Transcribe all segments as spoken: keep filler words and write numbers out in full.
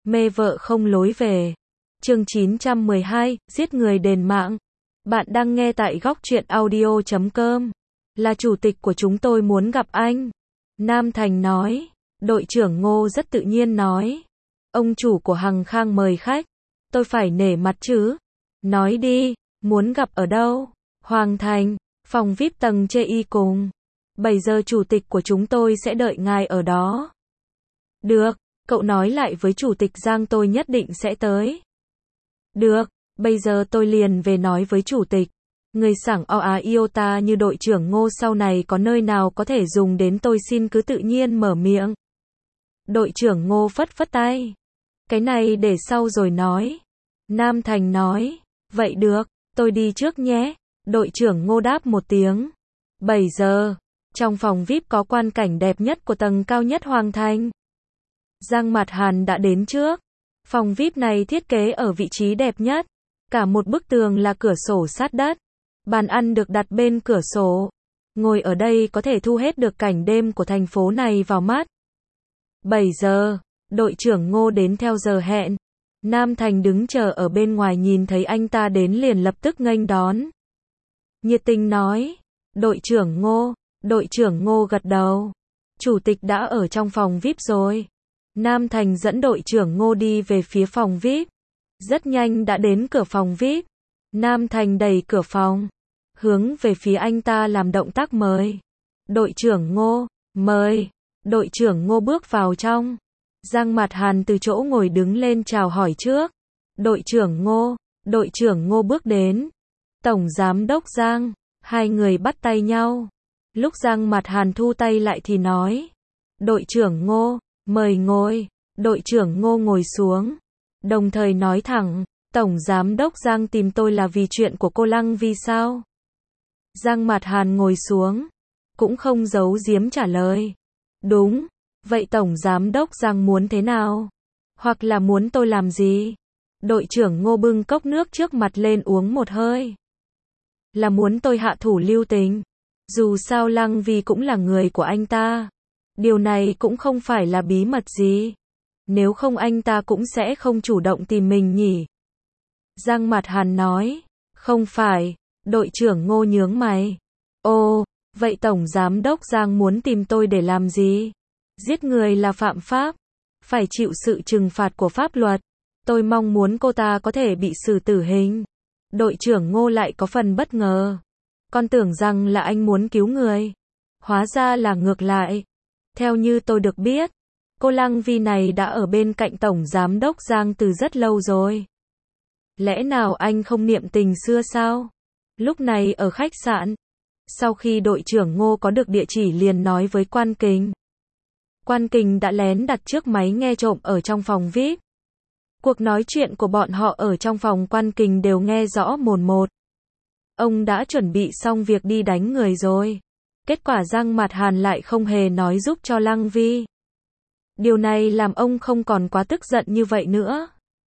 Mê vợ không lối về. Chương chín trăm mười hai, giết người đền mạng. Bạn đang nghe tại góc truyện audio chấm com. Là chủ tịch của chúng tôi muốn gặp anh. Nam Thành nói. Đội trưởng Ngô rất tự nhiên nói. Ông chủ của Hằng Khang mời khách. Tôi phải nể mặt chứ. Nói đi, muốn gặp ở đâu? Hoàng Thành, phòng vi ai pi tầng chê y cùng. bảy giờ chủ tịch của chúng tôi sẽ đợi ngài ở đó. Được, cậu nói lại với chủ tịch Giang tôi nhất định sẽ tới. Được, bây giờ tôi liền về nói với chủ tịch. Người sảng o á iota như đội trưởng Ngô sau này có nơi nào có thể dùng đến tôi xin cứ tự nhiên mở miệng. Đội trưởng Ngô phất phất tay. Cái này để sau rồi nói. Nam Thành nói. Vậy được, tôi đi trước nhé. Đội trưởng Ngô đáp một tiếng. bảy giờ. Trong phòng vi ai pi có quan cảnh đẹp nhất của tầng cao nhất Hoàng Thành. Giang Mạt Hàn đã đến trước. Phòng vi ai pi này thiết kế ở vị trí đẹp nhất. Cả một bức tường là cửa sổ sát đất. Bàn ăn được đặt bên cửa sổ. Ngồi ở đây có thể thu hết được cảnh đêm của thành phố này vào mắt. bảy giờ, đội trưởng Ngô đến theo giờ hẹn. Nam Thành đứng chờ ở bên ngoài nhìn thấy anh ta đến liền lập tức nghênh đón. Nhiệt tình nói. Đội trưởng Ngô. Đội trưởng Ngô gật đầu. Chủ tịch đã ở trong phòng vi ai pi rồi. Nam Thành dẫn đội trưởng Ngô đi về phía phòng vi ai pi. Rất nhanh đã đến cửa phòng vi ai pi. Nam Thành đẩy cửa phòng. Hướng về phía anh ta làm động tác mời. Đội trưởng Ngô, mời. Đội trưởng Ngô bước vào trong. Giang Mạt Hàn từ chỗ ngồi đứng lên chào hỏi trước. Đội trưởng Ngô, đội trưởng Ngô bước đến. Tổng giám đốc Giang, hai người bắt tay nhau. Lúc Giang Mạt Hàn thu tay lại thì nói. Đội trưởng Ngô, mời ngồi. Đội trưởng Ngô ngồi xuống. Đồng thời nói thẳng, Tổng giám đốc Giang tìm tôi là vì chuyện của cô Lăng Vi sao? Giang Mạt Hàn ngồi xuống. Cũng không giấu giếm trả lời. Đúng. Vậy Tổng giám đốc Giang muốn thế nào? Hoặc là muốn tôi làm gì? Đội trưởng Ngô bưng cốc nước trước mặt lên uống một hơi. Là muốn tôi hạ thủ lưu tình. Dù sao Lăng Vi cũng là người của anh ta. Điều này cũng không phải là bí mật gì. Nếu không anh ta cũng sẽ không chủ động tìm mình nhỉ. Giang Mạt Hàn nói. Không phải. Đội trưởng Ngô nhướng mày. Ồ, vậy Tổng giám đốc Giang muốn tìm tôi để làm gì? Giết người là phạm pháp. Phải chịu sự trừng phạt của pháp luật. Tôi mong muốn cô ta có thể bị xử tử hình. Đội trưởng Ngô lại có phần bất ngờ. Con tưởng rằng là anh muốn cứu người. Hóa ra là ngược lại. Theo như tôi được biết, cô Lăng Vi này đã ở bên cạnh Tổng giám đốc Giang từ rất lâu rồi. Lẽ nào anh không niệm tình xưa sao? Lúc này ở khách sạn, sau khi đội trưởng Ngô có được địa chỉ liền nói với Quan Kình. Quan Kình đã lén đặt chiếc máy nghe trộm ở trong phòng vi ai pi. Cuộc nói chuyện của bọn họ ở trong phòng Quan Kình đều nghe rõ mồn một. Ông đã chuẩn bị xong việc đi đánh người rồi. Kết quả Giang Mạt Hàn lại không hề nói giúp cho Lăng Vi. Điều này làm ông không còn quá tức giận như vậy nữa.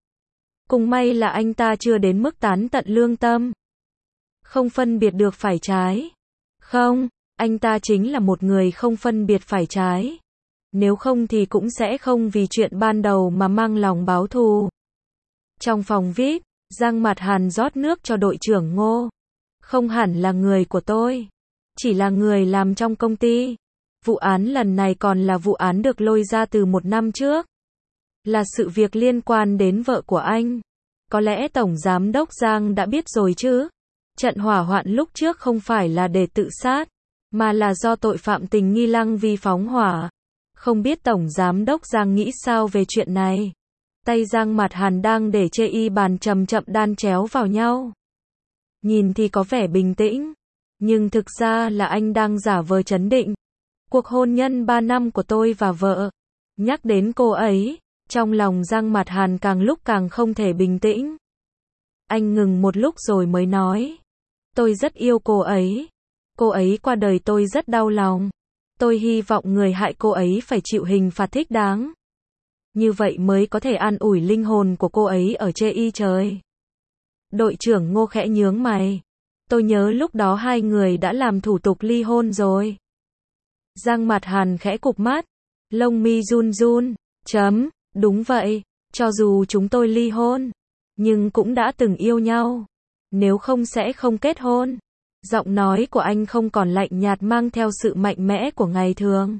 Cùng may là anh ta chưa đến mức tán tận lương tâm. Không phân biệt được phải trái. Không, anh ta chính là một người không phân biệt phải trái. Nếu không thì cũng sẽ không vì chuyện ban đầu mà mang lòng báo thù. Trong phòng vi ai pi, Giang Mạt Hàn rót nước cho đội trưởng Ngô. Không hẳn là người của tôi. Chỉ là người làm trong công ty. Vụ án lần này còn là vụ án được lôi ra từ một năm trước. Là sự việc liên quan đến vợ của anh. Có lẽ Tổng giám đốc Giang đã biết rồi chứ. Trận hỏa hoạn lúc trước không phải là để tự sát, mà là do tội phạm tình nghi Lăng Vi phóng hỏa. Không biết Tổng giám đốc Giang nghĩ sao về chuyện này. Tay Giang Mạt Hàn đang để chê y bàn chậm chậm đan chéo vào nhau. Nhìn thì có vẻ bình tĩnh, nhưng thực ra là anh đang giả vờ trấn định. Cuộc hôn nhân ba năm của tôi và vợ. Nhắc đến cô ấy, trong lòng Giang Mạt Hàn càng lúc càng không thể bình tĩnh. Anh ngừng một lúc rồi mới nói. Tôi rất yêu cô ấy. Cô ấy qua đời tôi rất đau lòng. Tôi hy vọng người hại cô ấy phải chịu hình phạt thích đáng. Như vậy mới có thể an ủi linh hồn của cô ấy ở chê y trời. Đội trưởng Ngô khẽ nhướng mày. Tôi nhớ lúc đó hai người đã làm thủ tục ly hôn rồi. Giang Mạt Hàn khẽ cụp mắt. Lông mi run run. Chấm, đúng vậy. Cho dù chúng tôi ly hôn, nhưng cũng đã từng yêu nhau. Nếu không sẽ không kết hôn. Giọng nói của anh không còn lạnh nhạt mang theo sự mạnh mẽ của ngày thường,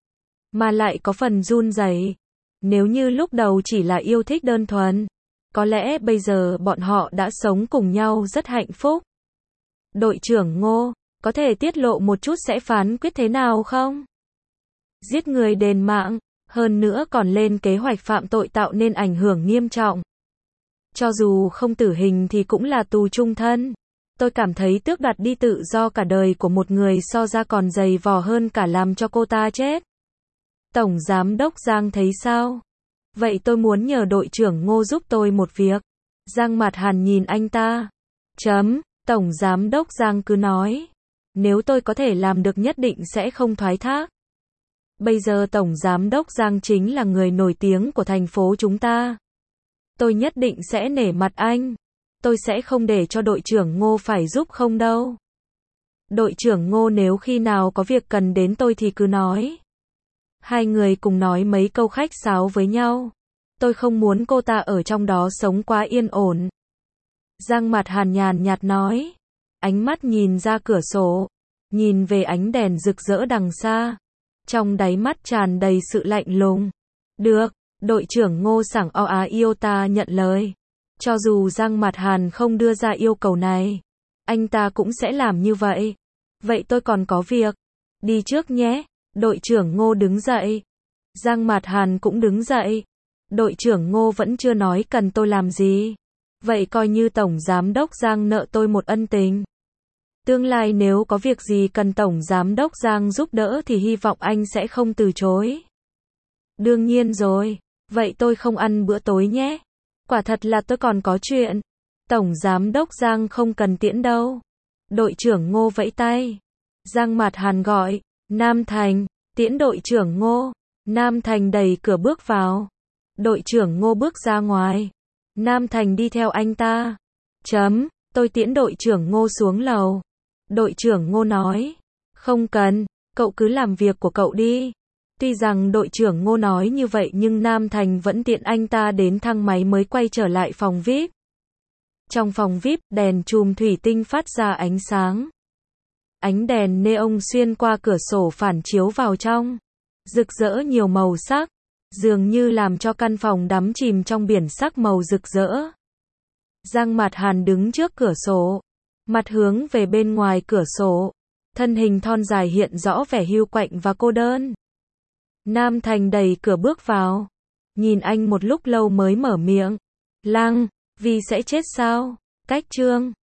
mà lại có phần run rẩy. Nếu như lúc đầu chỉ là yêu thích đơn thuần, có lẽ bây giờ bọn họ đã sống cùng nhau rất hạnh phúc. Đội trưởng Ngô, có thể tiết lộ một chút sẽ phán quyết thế nào không? Giết người đền mạng, hơn nữa còn lên kế hoạch phạm tội tạo nên ảnh hưởng nghiêm trọng. Cho dù không tử hình thì cũng là tù chung thân. Tôi cảm thấy tước đoạt đi tự do cả đời của một người so ra còn dày vò hơn cả làm cho cô ta chết. Tổng Giám đốc Giang thấy sao? Vậy tôi muốn nhờ đội trưởng Ngô giúp tôi một việc. Giang Mạt Hàn nhìn anh ta. Chấm, Tổng Giám đốc Giang cứ nói. Nếu tôi có thể làm được nhất định sẽ không thoái thác. Bây giờ Tổng Giám đốc Giang chính là người nổi tiếng của thành phố chúng ta. Tôi nhất định sẽ nể mặt anh. Tôi sẽ không để cho đội trưởng Ngô phải giúp không đâu. Đội trưởng Ngô nếu khi nào có việc cần đến tôi thì cứ nói. Hai người cùng nói mấy câu khách sáo với nhau. Tôi không muốn cô ta ở trong đó sống quá yên ổn. Giang Mạt Hàn nhàn nhạt nói. Ánh mắt nhìn ra cửa sổ. Nhìn về ánh đèn rực rỡ đằng xa. Trong đáy mắt tràn đầy sự lạnh lùng. Được, đội trưởng Ngô sảng o á Iota nhận lời. Cho dù Giang Mạt Hàn không đưa ra yêu cầu này, anh ta cũng sẽ làm như vậy. Vậy tôi còn có việc. Đi trước nhé. Đội trưởng Ngô đứng dậy. Giang Mạt Hàn cũng đứng dậy. Đội trưởng Ngô vẫn chưa nói cần tôi làm gì. Vậy coi như Tổng Giám đốc Giang nợ tôi một ân tình. Tương lai nếu có việc gì cần Tổng Giám đốc Giang giúp đỡ thì hy vọng anh sẽ không từ chối. Đương nhiên rồi. Vậy tôi không ăn bữa tối nhé. Quả thật là tôi còn có chuyện. Tổng Giám đốc Giang không cần tiễn đâu. Đội trưởng Ngô vẫy tay. Giang Mạt Hàn gọi. Nam Thành, tiễn đội trưởng Ngô. Nam Thành đẩy cửa bước vào. Đội trưởng Ngô bước ra ngoài. Nam Thành đi theo anh ta. Chấm, tôi tiễn đội trưởng Ngô xuống lầu. Đội trưởng Ngô nói. Không cần, cậu cứ làm việc của cậu đi. Tuy rằng đội trưởng Ngô nói như vậy nhưng Nam Thành vẫn tiện anh ta đến thang máy mới quay trở lại phòng vi ai pi. Trong phòng vi ai pi, đèn chùm thủy tinh phát ra ánh sáng. Ánh đèn neon xuyên qua cửa sổ phản chiếu vào trong. Rực rỡ nhiều màu sắc. Dường như làm cho căn phòng đắm chìm trong biển sắc màu rực rỡ. Giang Mạt Hàn đứng trước cửa sổ. Mặt hướng về bên ngoài cửa sổ. Thân hình thon dài hiện rõ vẻ hiu quạnh và cô đơn. Nam Thành đẩy cửa bước vào. Nhìn anh một lúc lâu mới mở miệng. Lăng, vì sẽ chết sao? Cách chương